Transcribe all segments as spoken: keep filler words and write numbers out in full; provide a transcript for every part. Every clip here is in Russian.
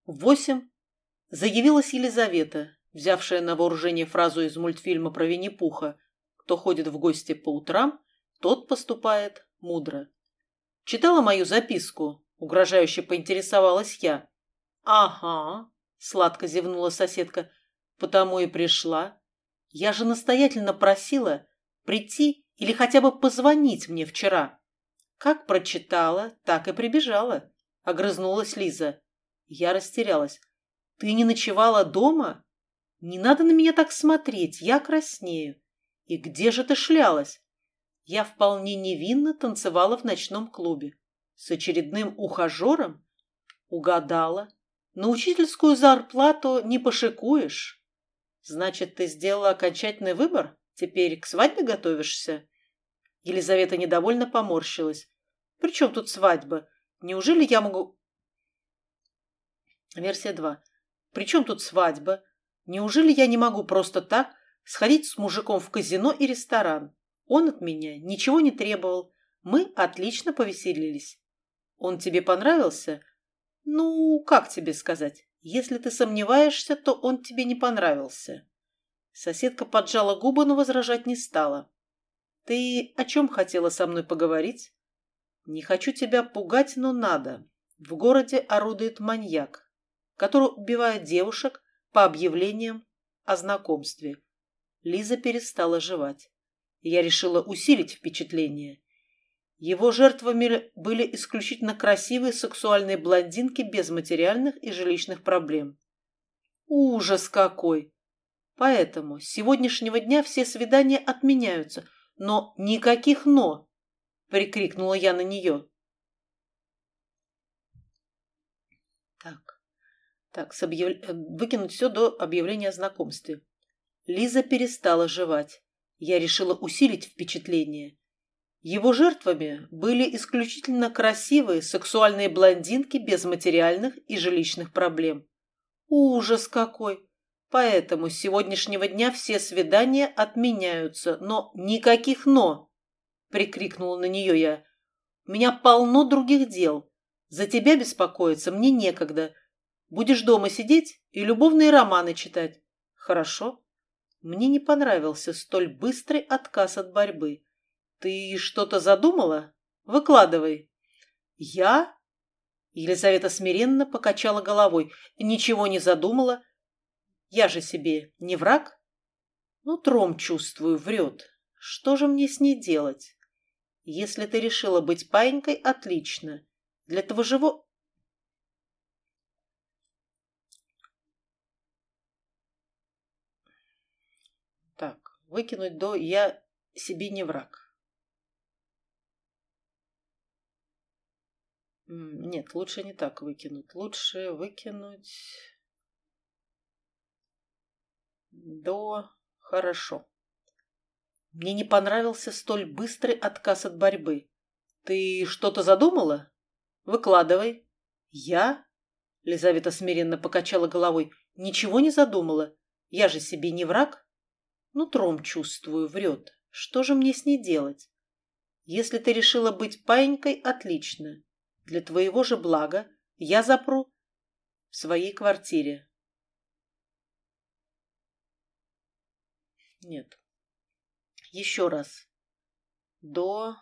В восемь заявилась Елизавета, взявшая на вооружение фразу из мультфильма про Винни-Пуха: «Кто ходит в гости по утрам, тот поступает мудро». Читала мою записку, угрожающе поинтересовалась я. «Ага», — сладко зевнула соседка, — «потому и пришла. Я же настоятельно просила прийти или хотя бы позвонить мне вчера». «Как прочитала, так и прибежала», — огрызнулась Лиза. Я растерялась. «Ты не ночевала дома? Не надо на меня так смотреть, я краснею. И где же ты шлялась?» Я вполне невинно танцевала в ночном клубе. С очередным ухажером? Угадала. На учительскую зарплату не пошикуешь. Значит, ты сделала окончательный выбор? Теперь к свадьбе готовишься? Елизавета недовольно поморщилась. При чем тут свадьба? Неужели я могу... Версия два. При чем тут свадьба? Неужели я не могу просто так сходить с мужиком в казино и ресторан? Он от меня ничего не требовал. Мы отлично повеселились. Он тебе понравился? Ну, как тебе сказать? Если ты сомневаешься, то он тебе не понравился. Соседка поджала губы, но возражать не стала. Ты о чем хотела со мной поговорить? Не хочу тебя пугать, но надо. В городе орудует маньяк, который убивает девушек по объявлениям о знакомстве. Лиза перестала жевать. Я решила усилить впечатление. Его жертвами были исключительно красивые сексуальные блондинки без материальных и жилищных проблем. Ужас какой! Поэтому с сегодняшнего дня все свидания отменяются. Но никаких «но», прикрикнула я на нее. Так, так, с объяв... выкинуть все до объявления о знакомстве. Лиза перестала жевать. Я решила усилить впечатление. Его жертвами были исключительно красивые сексуальные блондинки без материальных и жилищных проблем. Ужас какой! Поэтому с сегодняшнего дня все свидания отменяются. Но никаких «но», прикрикнула на нее я. У меня полно других дел. За тебя беспокоиться мне некогда. Будешь дома сидеть и любовные романы читать. Хорошо? Мне не понравился столь быстрый отказ от борьбы. Ты что-то задумала? Выкладывай. Я? Елизавета смиренно покачала головой. Ничего не задумала. Я же себе не враг? Нутром чувствую, врет. Что же мне с ней делать? Если ты решила быть паинькой, отлично. Для того живо... Так, выкинуть до «я себе не враг». Нет, лучше не так выкинуть. Лучше выкинуть до «хорошо». Мне не понравился столь быстрый отказ от борьбы. Ты что-то задумала? Выкладывай. Я? Лизавета смиренно покачала головой. Ничего не задумала. Я же себе не враг. Нутром чувствую, врет. Что же мне с ней делать? Если ты решила быть паинькой, отлично. Для твоего же блага я запру в своей квартире. Нет. Еще раз. До...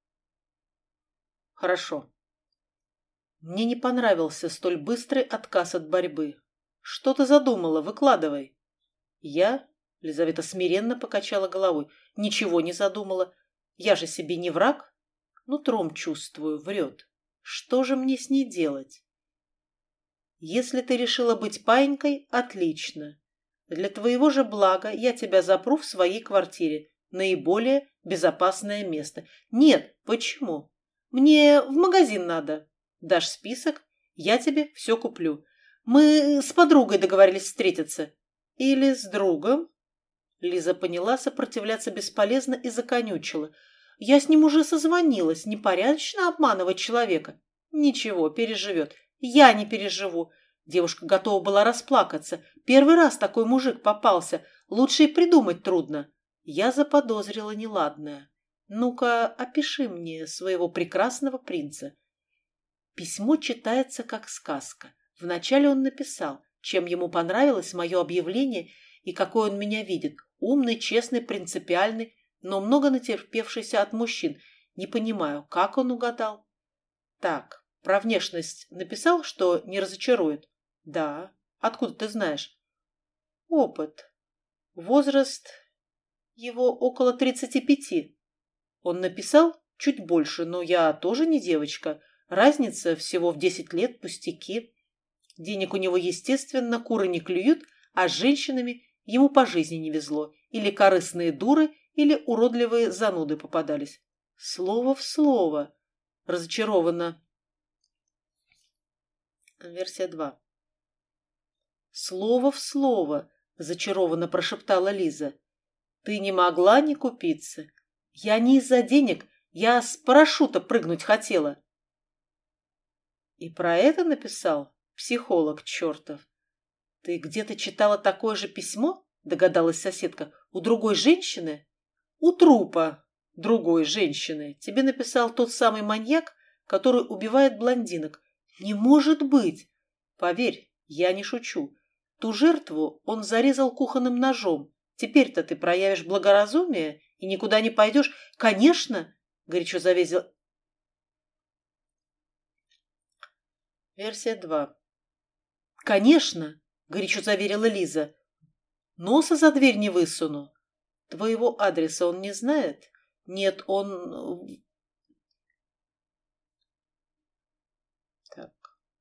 Хорошо. Мне не понравился столь быстрый отказ от борьбы. Что ты задумала? Выкладывай. Я... Лизавета смиренно покачала головой. Ничего не задумала. Я же себе не враг. Нутром чувствую, врет. Что же мне с ней делать? Если ты решила быть паинькой, отлично. Для твоего же блага я тебя запру в своей квартире. Наиболее безопасное место. Нет, почему? Мне в магазин надо. Дашь список, я тебе все куплю. Мы с подругой договорились встретиться. Или с другом? Лиза поняла, сопротивляться бесполезно и законючила. Я с ним уже созвонилась. Непорядочно обманывать человека. Ничего, переживет. Я не переживу. Девушка готова была расплакаться. Первый раз такой мужик попался. Лучше и придумать трудно. Я заподозрила неладное. Ну-ка, опиши мне своего прекрасного принца. Письмо читается как сказка. Вначале он написал, чем ему понравилось мое объявление и какой он меня видит. Умный, честный, принципиальный, но много натерпевшийся от мужчин. Не понимаю, как он угадал? Так, про внешность написал, что не разочарует? Да. Откуда ты знаешь? Опыт. Возраст его около тридцати пяти. Он написал чуть больше, но я тоже не девочка. Разница всего в десять лет, пустяки. Денег у него, естественно, куры не клюют, а с женщинами ему по жизни не везло. Или корыстные дуры, или уродливые зануды попадались. Слово в слово. Разочарованно. Версия два. Слово в слово, зачарованно прошептала Лиза. Ты не могла не купиться. Я не из-за денег, я с парашюта прыгнуть хотела. И про это написал психолог чертов. Ты где-то читала такое же письмо, догадалась соседка, у другой женщины? У трупа другой женщины. Тебе написал тот самый маньяк, который убивает блондинок. Не может быть! Поверь, я не шучу. Ту жертву он зарезал кухонным ножом. Теперь-то ты проявишь благоразумие и никуда не пойдешь. Конечно, горячо завезил. Версия два. Конечно, горячо заверила Лиза. Носа за дверь не высуну. Твоего адреса он не знает? Нет, он... Так.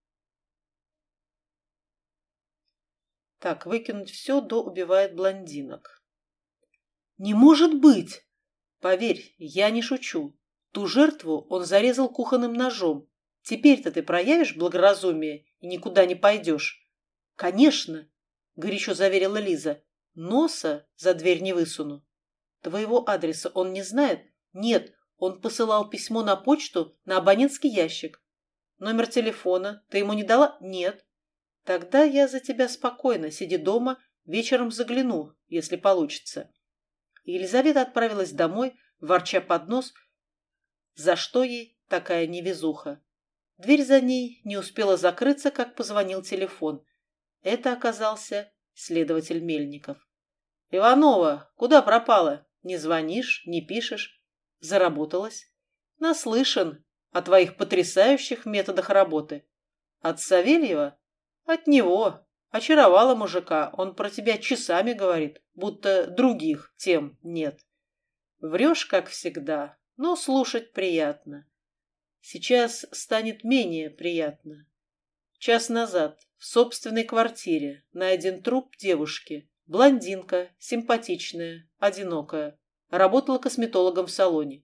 Так, выкинуть все до убивает блондинок. Не может быть! Поверь, я не шучу. Ту жертву он зарезал кухонным ножом. Теперь-то ты проявишь благоразумие и никуда не пойдешь. Конечно, горячо заверила Лиза. Носа за дверь не высуну. Твоего адреса он не знает? Нет, он посылал письмо на почту на абонентский ящик. Номер телефона ты ему не дала? Нет. Тогда я за тебя спокойно. Сиди дома, вечером загляну, если получится. Елизавета отправилась домой, ворча под нос, за что ей такая невезуха. Дверь за ней не успела закрыться, как позвонил телефон. Это оказался следователь Мельников. «Иванова, куда пропала? Не звонишь, не пишешь?» Заработалась. «Наслышан о твоих потрясающих методах работы. От Савельева? От него. Очаровала мужика. Он про тебя часами говорит, будто других тем нет. Врешь, как всегда, но слушать приятно. Сейчас станет менее приятно. Час назад в собственной квартире найден труп девушки. Блондинка, симпатичная, одинокая. Работала косметологом в салоне.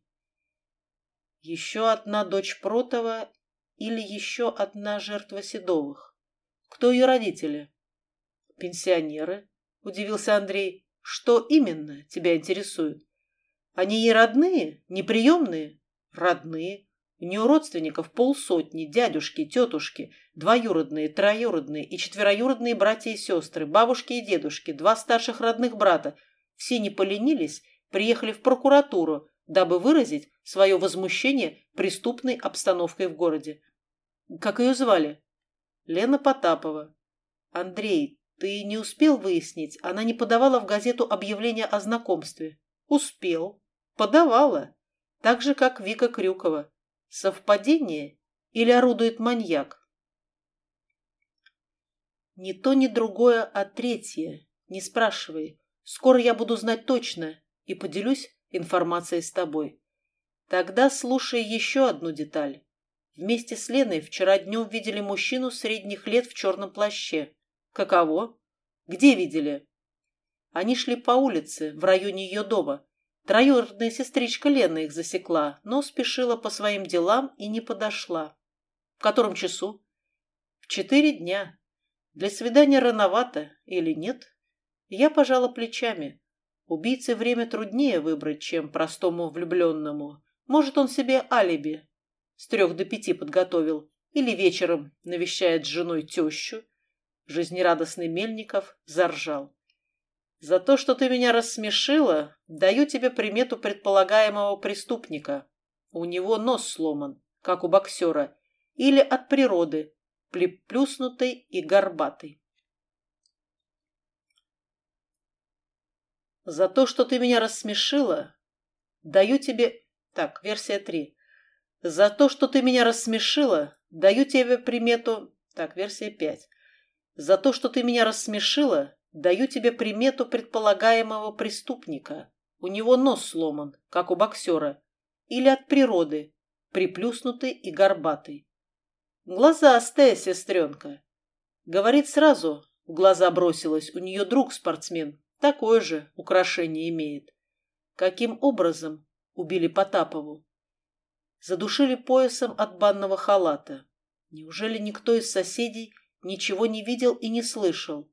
Еще одна дочь Протова или еще одна жертва Седовых? Кто ее родители? Пенсионеры, удивился Андрей. Что именно тебя интересует? Они ей родные, неприемные? Родные. У нее родственников полсотни, дядюшки, тетушки, двоюродные, троюродные и четвероюродные братья и сестры, бабушки и дедушки, два старших родных брата. Все не поленились, приехали в прокуратуру, дабы выразить свое возмущение преступной обстановкой в городе. Как ее звали? Лена Потапова. Андрей, ты не успел выяснить, она не подавала в газету объявление о знакомстве? Успел. Подавала. Так же, как Вика Крюкова. Совпадение или орудует маньяк? Ни то, ни другое, а третье. Не спрашивай. Скоро я буду знать точно и поделюсь информацией с тобой. Тогда слушай еще одну деталь. Вместе с Леной вчера днем видели мужчину средних лет в черном плаще. Каково? Где видели? Они шли по улице в районе ее дома. Троюродная сестричка Лена их засекла, но спешила по своим делам и не подошла. В котором часу? В четыре дня. Для свидания рановато или нет? Я пожала плечами. Убийце время труднее выбрать, чем простому влюбленному. Может, он себе алиби с трех до пяти подготовил или вечером навещает с женой тещу. Жизнерадостный Мельников заржал. За то, что ты меня рассмешила, даю тебе примету предполагаемого преступника. У него нос сломан, как у боксера, или от природы. приплюснутый и горбатый. За то, что ты меня рассмешила, даю тебе... Так, версия три. За то, что ты меня рассмешила, даю тебе примету... Так, версия пять. За то, что ты меня рассмешила, даю тебе примету предполагаемого преступника. У него нос сломан, как у боксера. Или от природы, приплюснутый и горбатый. Глазастая сестренка. Говорит сразу, в глаза бросилась, у нее друг спортсмен, такое же украшение имеет. Каким образом убили Потапову? Задушили поясом от банного халата. Неужели никто из соседей ничего не видел и не слышал?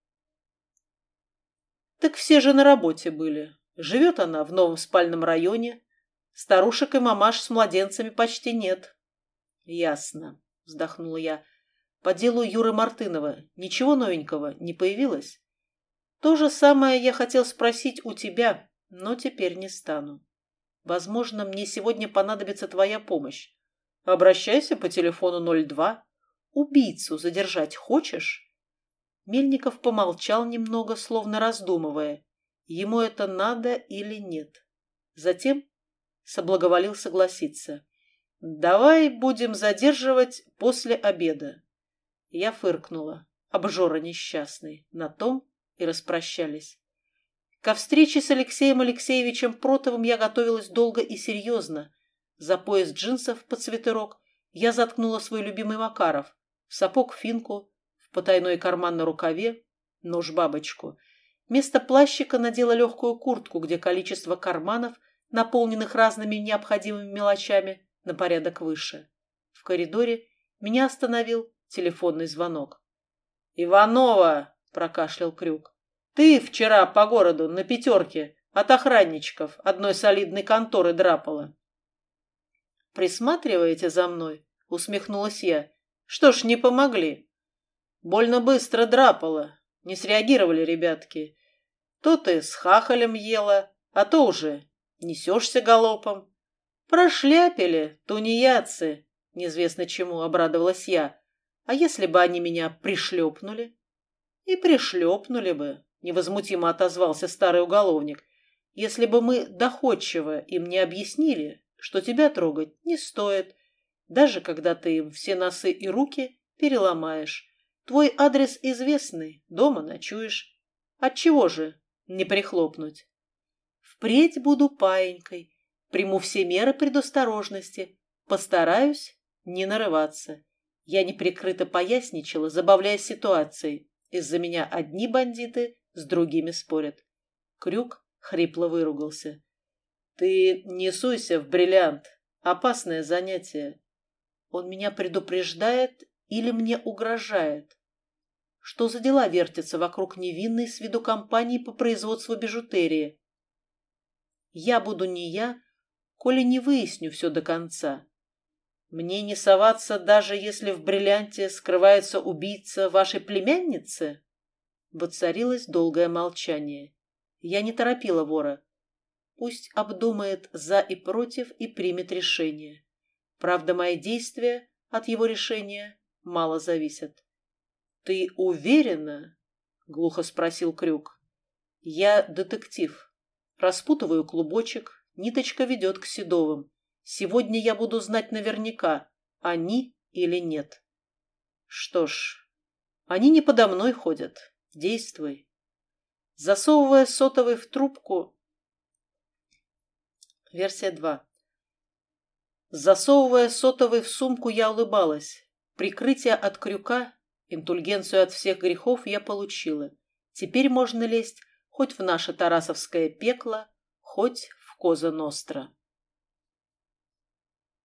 Так все же на работе были. Живет она в новом спальном районе. Старушек и мамаш с младенцами почти нет. Ясно, вздохнула я. По делу Юры Мартынова ничего новенького не появилось? То же самое я хотел спросить у тебя, но теперь не стану. Возможно, мне сегодня понадобится твоя помощь. Обращайся по телефону ноль два. Убийцу задержать хочешь? Мельников помолчал немного, словно раздумывая, ему это надо или нет. Затем соблаговолил согласиться. Давай будем задерживать после обеда. Я фыркнула. Обжора несчастный. На том и распрощались. Ко встрече с Алексеем Алексеевичем Протовым я готовилась долго и серьезно. За пояс джинсов под свитерок я заткнула свой любимый Макаров, в сапог финку, в потайной карман на рукаве, нож-бабочку. Вместо плащика надела легкую куртку, где количество карманов, наполненных разными необходимыми мелочами, на порядок выше. В коридоре меня остановил телефонный звонок. «Иванова!» – прокашлял Крюк. «Ты вчера по городу на пятерке от охранничков одной солидной конторы драпала». «Присматриваете за мной?» – усмехнулась я. «Что ж, не помогли?» «Больно быстро драпала. Не среагировали ребятки. То ты с хахалем ела, а то уже несешься галопом». «Прошляпили, тунеядцы!» – неизвестно чему обрадовалась я. «А если бы они меня пришлепнули?» «И пришлепнули бы», – невозмутимо отозвался старый уголовник, «если бы мы доходчиво им не объяснили, что тебя трогать не стоит, даже когда ты им все носы и руки переломаешь. Твой адрес известный, дома ночуешь. Отчего же не прихлопнуть? Впредь буду паинькой, приму все меры предосторожности, постараюсь не нарываться». Я неприкрыто поясничала, забавляясь ситуацией. Из-за меня одни бандиты с другими спорят. Крюк хрипло выругался. «Ты не суйся в бриллиант. Опасное занятие. Он меня предупреждает или мне угрожает? Что за дела вертятся вокруг невинной с виду компании по производству бижутерии? Я буду не я, коли не выясню все до конца. Мне не соваться, даже если в бриллианте скрывается убийца вашей племянницы?» Воцарилось долгое молчание. Я не торопила вора. Пусть обдумает за и против и примет решение. Правда, мои действия от его решения мало зависят. «Ты уверена?» — глухо спросил Крюк. «Я детектив. Распутываю клубочек, ниточка ведет к Седовым. Сегодня я буду знать наверняка, они или нет». «Что ж, они не подо мной ходят. Действуй». Засовывая сотовый в трубку... Версия два. Засовывая сотовый в сумку, я улыбалась. Прикрытие от Крюка, индульгенцию от всех грехов я получила. Теперь можно лезть хоть в наше тарасовское пекло, хоть в Коза Ностра.